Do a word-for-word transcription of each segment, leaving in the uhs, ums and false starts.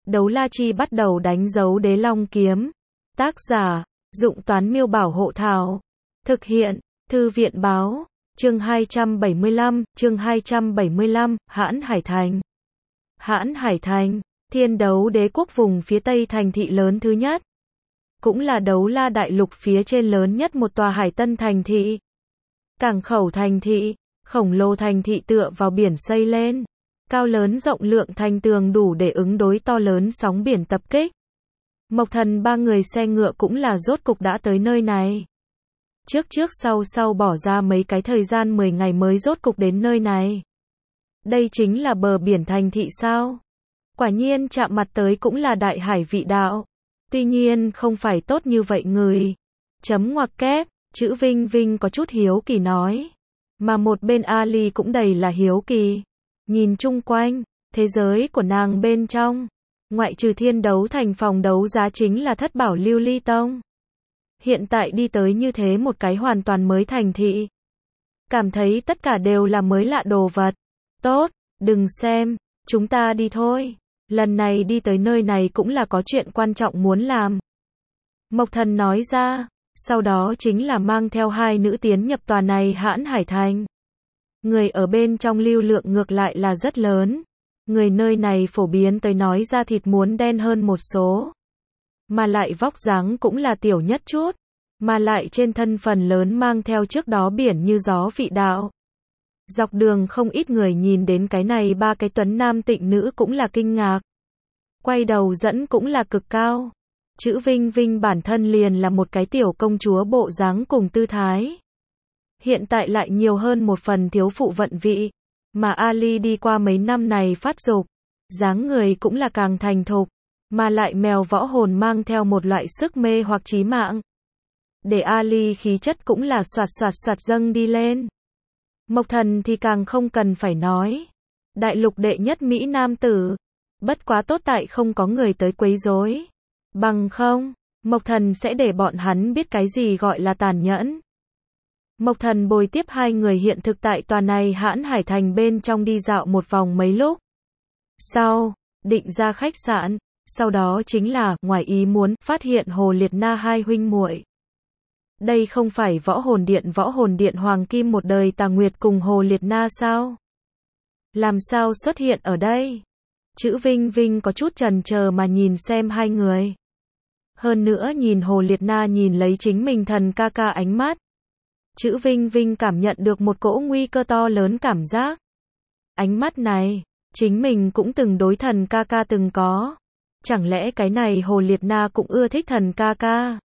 Đấu la chi bắt đầu đánh dấu đế long kiếm. Tác giả, Dụng Toán Miêu Bảo Hộ Thảo. Thực hiện, Thư viện Báo. Chương hai trăm bảy mươi lăm, chương hai trăm bảy mươi lăm, Hãn Hải Thành. Hãn Hải Thành, thiên đấu đế quốc vùng phía tây thành thị lớn thứ nhất. Cũng là đấu la đại lục phía trên lớn nhất một tòa hải tân thành thị. Cảng khẩu thành thị, khổng lồ thành thị tựa vào biển xây lên. Cao lớn rộng lượng thành tường đủ để ứng đối to lớn sóng biển tập kích. Mộc Thần ba người xe ngựa cũng là rốt cục đã tới nơi này. Trước trước sau sau bỏ ra mấy cái thời gian mười ngày mới rốt cục đến nơi này. Đây chính là bờ biển thành thị sao? Quả nhiên chạm mặt tới cũng là đại hải vị đạo. Tuy nhiên không phải tốt như vậy người. Chấm ngoặc kép, chữ Vinh Vinh có chút hiếu kỳ nói. Mà một bên Ali cũng đầy là hiếu kỳ. Nhìn chung quanh, thế giới của nàng bên trong. Ngoại trừ thiên đấu thành phòng đấu giá chính là thất bảo lưu ly tông. Hiện tại đi tới như thế một cái hoàn toàn mới thành thị. Cảm thấy tất cả đều là mới lạ đồ vật. Tốt, đừng xem, chúng ta đi thôi. Lần này đi tới nơi này cũng là có chuyện quan trọng muốn làm. Mộc Thần nói ra, sau đó chính là mang theo hai nữ tiến nhập tòa này Hãn Hải Thành. Người ở bên trong lưu lượng ngược lại là rất lớn. Người nơi này phổ biến tới nói ra thịt muốn đen hơn một số. Mà lại vóc dáng cũng là tiểu nhất chút. Mà lại trên thân phần lớn mang theo trước đó biển như gió vị đạo. Dọc đường không ít người nhìn đến cái này ba cái tuấn nam tịnh nữ cũng là kinh ngạc. Quay đầu dẫn cũng là cực cao. Chữ Vinh Vinh bản thân liền là một cái tiểu công chúa bộ dáng cùng tư thái. Hiện tại lại nhiều hơn một phần thiếu phụ vận vị. Mà Ali đi qua mấy năm này phát dục, dáng người cũng là càng thành thục, mà lại mèo võ hồn mang theo một loại sức mê hoặc chí mạng. Để Ali khí chất cũng là xoạt xoạt xoạt dâng đi lên. Mộc Thần thì càng không cần phải nói. Đại lục đệ nhất Mỹ nam tử. Bất quá tốt tại không có người tới quấy rối. Bằng không, Mộc Thần sẽ để bọn hắn biết cái gì gọi là tàn nhẫn. Mộc Thần bồi tiếp hai người hiện thực tại tòa này Hãn Hải Thành bên trong đi dạo một vòng mấy lúc. Sau, định ra khách sạn, sau đó chính là, ngoài ý muốn, phát hiện Hồ Liệt Na hai huynh muội. Đây không phải võ hồn điện võ hồn điện Hoàng Kim một đời Tà Nguyệt cùng Hồ Liệt Na sao? Làm sao xuất hiện ở đây? Chữ Vinh Vinh có chút chần chờ mà nhìn xem hai người. Hơn nữa nhìn Hồ Liệt Na nhìn lấy chính mình thần ca ca ánh mắt. Chữ Vinh Vinh cảm nhận được một cỗ nguy cơ to lớn cảm giác. Ánh mắt này, chính mình cũng từng đối thần ca ca từng có. Chẳng lẽ cái này Hồ Liệt Na cũng ưa thích thần ca ca?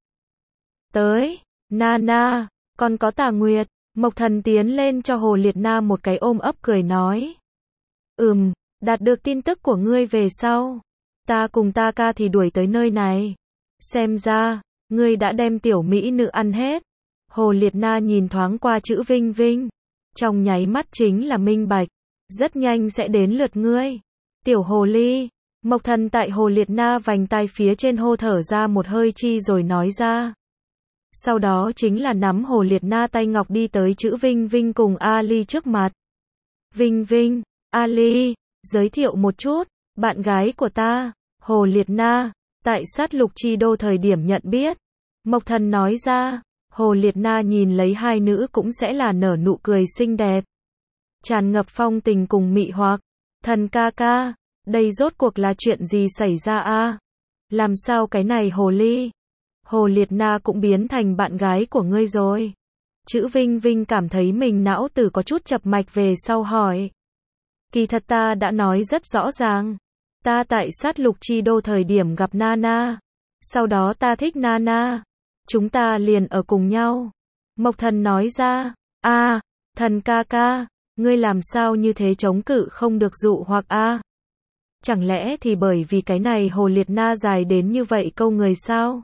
Tới, Na Na, còn có Tà Nguyệt. Mộc Thần tiến lên cho Hồ Liệt Na một cái ôm ấp cười nói. Ừm, đạt được tin tức của ngươi về sau. Ta cùng ta ca thì đuổi tới nơi này. Xem ra, ngươi đã đem tiểu mỹ nữ ăn hết. Hồ Liệt Na nhìn thoáng qua chữ Vinh Vinh. Trong nháy mắt chính là minh bạch. Rất nhanh sẽ đến lượt ngươi. Tiểu hồ ly. Mộc Thần tại Hồ Liệt Na vành tai phía trên hô thở ra một hơi chi rồi nói ra. Sau đó chính là nắm Hồ Liệt Na tay ngọc đi tới chữ Vinh Vinh cùng Ali trước mặt. Vinh Vinh, Ali, giới thiệu một chút, bạn gái của ta, Hồ Liệt Na, tại sát lục chi đô thời điểm nhận biết. Mộc Thần nói ra. Hồ Liệt Na nhìn lấy hai nữ cũng sẽ là nở nụ cười xinh đẹp. Tràn ngập phong tình cùng mị hoặc. Thần ca ca, đây rốt cuộc là chuyện gì xảy ra a? Làm sao cái này hồ ly? Hồ Liệt Na cũng biến thành bạn gái của ngươi rồi. Chữ Vinh Vinh cảm thấy mình não tử có chút chập mạch về sau hỏi. Kỳ thật ta đã nói rất rõ ràng. Ta tại sát lục chi đô thời điểm gặp Nana. Sau đó ta thích Nana. Chúng ta liền ở cùng nhau. Mộc Thần nói ra. A, à, thần ca ca, ngươi làm sao như thế chống cự không được dụ hoặc a? À? Chẳng lẽ thì bởi vì cái này Hồ Liệt Na dài đến như vậy câu người sao?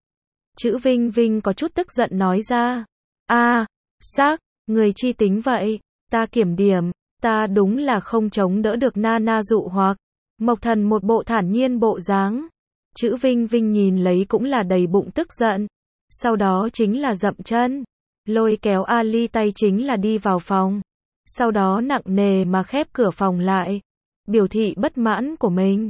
Chữ Vinh Vinh có chút tức giận nói ra. A, à, xác, người chi tính vậy, ta kiểm điểm, ta đúng là không chống đỡ được Nana dụ hoặc. Mộc Thần một bộ thản nhiên bộ dáng. Chữ Vinh Vinh nhìn lấy cũng là đầy bụng tức giận. Sau đó chính là dậm chân, lôi kéo Ali tay chính là đi vào phòng. Sau đó nặng nề mà khép cửa phòng lại, biểu thị bất mãn của mình.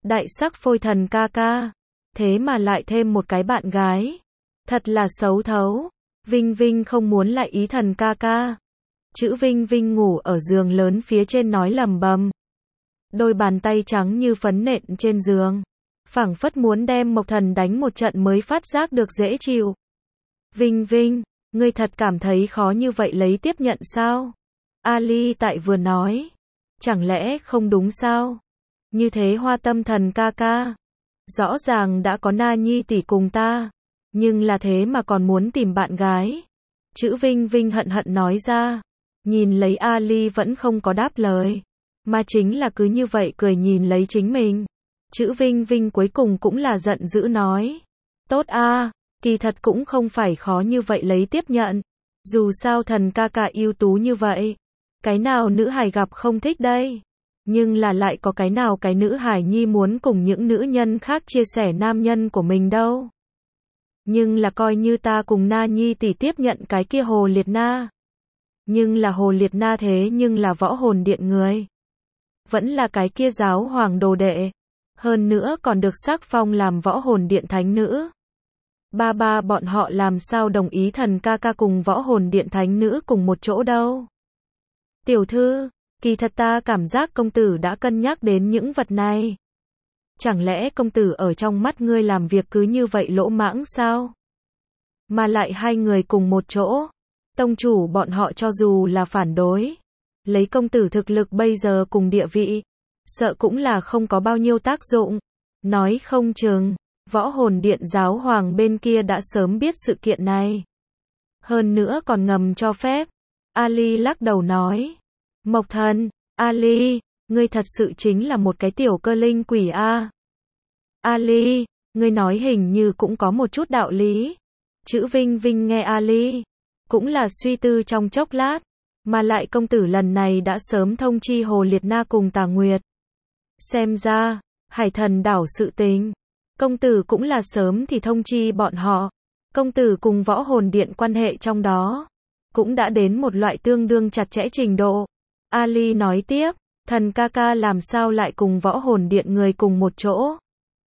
Đại sắc phôi thần ca ca. Thế mà lại thêm một cái bạn gái. Thật là xấu thấu. Vinh Vinh không muốn lại ý thần ca ca. Chữ Vinh Vinh ngủ ở giường lớn phía trên nói lầm bầm. Đôi bàn tay trắng như phấn nện trên giường. Phảng phất muốn đem Mộc Thần đánh một trận mới phát giác được dễ chịu. Vinh Vinh, ngươi thật cảm thấy khó như vậy lấy tiếp nhận sao? Ali tại vừa nói. Chẳng lẽ không đúng sao? Như thế Hoa Tâm thần ca ca. Rõ ràng đã có Na Nhi tỷ cùng ta. Nhưng là thế mà còn muốn tìm bạn gái. Chữ Vinh Vinh hận hận nói ra. Nhìn lấy Ali vẫn không có đáp lời. Mà chính là cứ như vậy cười nhìn lấy chính mình. Chữ Vinh Vinh cuối cùng cũng là giận dữ nói. Tốt a, kỳ thật cũng không phải khó như vậy lấy tiếp nhận. Dù sao thần ca ca ưu tú như vậy. Cái nào nữ hài gặp không thích đây. Nhưng là lại có cái nào cái nữ hài nhi muốn cùng những nữ nhân khác chia sẻ nam nhân của mình đâu. Nhưng là coi như ta cùng Na Nhi tỷ tiếp nhận cái kia Hồ Liệt Na. Nhưng là Hồ Liệt Na thế nhưng là võ hồn điện người. Vẫn là cái kia giáo hoàng đồ đệ. Hơn nữa còn được sắc phong làm võ hồn điện thánh nữ. Ba ba bọn họ làm sao đồng ý thần ca ca cùng võ hồn điện thánh nữ cùng một chỗ đâu. Tiểu thư, kỳ thật ta cảm giác công tử đã cân nhắc đến những vật này. Chẳng lẽ công tử ở trong mắt ngươi làm việc cứ như vậy lỗ mãng sao? Mà lại hai người cùng một chỗ. Tông chủ bọn họ cho dù là phản đối. Lấy công tử thực lực bây giờ cùng địa vị. Sợ cũng là không có bao nhiêu tác dụng. Nói không chừng, võ hồn điện giáo hoàng bên kia đã sớm biết sự kiện này. Hơn nữa còn ngầm cho phép. Ali lắc đầu nói. Mộc Thần, Ali, ngươi thật sự chính là một cái tiểu cơ linh quỷ a. Ali, ngươi nói hình như cũng có một chút đạo lý. Chữ Vinh Vinh nghe Ali, cũng là suy tư trong chốc lát, mà lại công tử lần này đã sớm thông chi Hồ Liệt Na cùng Tà Nguyệt. Xem ra, Hải Thần đảo sự tình, công tử cũng là sớm thì thông chi bọn họ. Công tử cùng võ hồn điện quan hệ trong đó, cũng đã đến một loại tương đương chặt chẽ trình độ. Ali nói tiếp, thần ca ca làm sao lại cùng võ hồn điện người cùng một chỗ.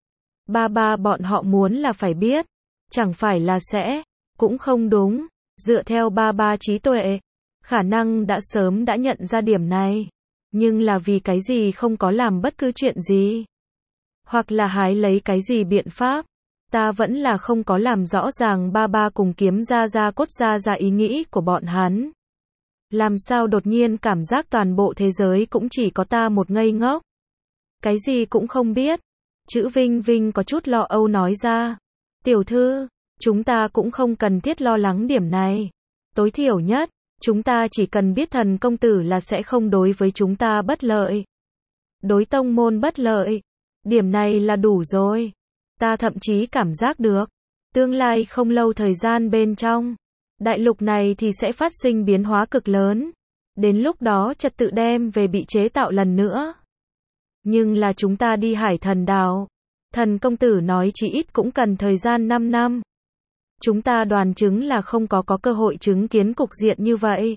Ba ba bọn họ muốn là phải biết, chẳng phải là sẽ, cũng không đúng, dựa theo ba ba trí tuệ, khả năng đã sớm đã nhận ra điểm này, nhưng là vì cái gì không có làm bất cứ chuyện gì, hoặc là hái lấy cái gì biện pháp, ta vẫn là không có làm rõ ràng ba ba cùng kiếm ra ra cốt ra ra ý nghĩ của bọn hắn. Làm sao đột nhiên cảm giác toàn bộ thế giới cũng chỉ có ta một ngây ngốc. Cái gì cũng không biết. Chữ Vinh Vinh có chút lo âu nói ra. Tiểu thư, chúng ta cũng không cần thiết lo lắng điểm này. Tối thiểu nhất, chúng ta chỉ cần biết thần công tử là sẽ không đối với chúng ta bất lợi. Đối tông môn bất lợi. Điểm này là đủ rồi. Ta thậm chí cảm giác được. Tương lai không lâu thời gian bên trong. Đại lục này thì sẽ phát sinh biến hóa cực lớn. Đến lúc đó trật tự đem về bị chế tạo lần nữa. Nhưng là chúng ta đi Hải Thần đảo. Thần công tử nói chỉ ít cũng cần thời gian năm năm. Chúng ta đoàn chứng là không có có cơ hội chứng kiến cục diện như vậy.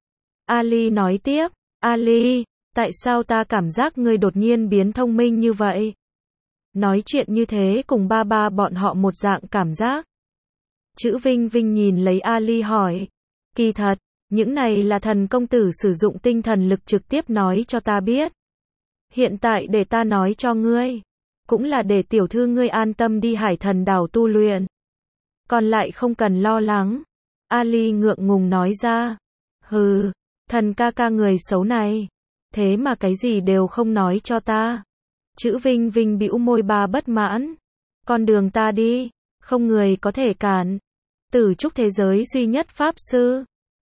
Ali nói tiếp, Ali, tại sao ta cảm giác ngươi đột nhiên biến thông minh như vậy? Nói chuyện như thế cùng ba ba bọn họ một dạng cảm giác. Chữ Vinh Vinh nhìn lấy Ali hỏi. Kỳ thật, những này là thần công tử sử dụng tinh thần lực trực tiếp nói cho ta biết. Hiện tại để ta nói cho ngươi. Cũng là để tiểu thư ngươi an tâm đi Hải Thần đảo tu luyện. Còn lại không cần lo lắng. Ali ngượng ngùng nói ra. Hừ, thần ca ca người xấu này. Thế mà cái gì đều không nói cho ta. Chữ Vinh Vinh bĩu môi ba bất mãn. Con đường ta đi, không người có thể cản. Tử trúc thế giới duy nhất pháp sư.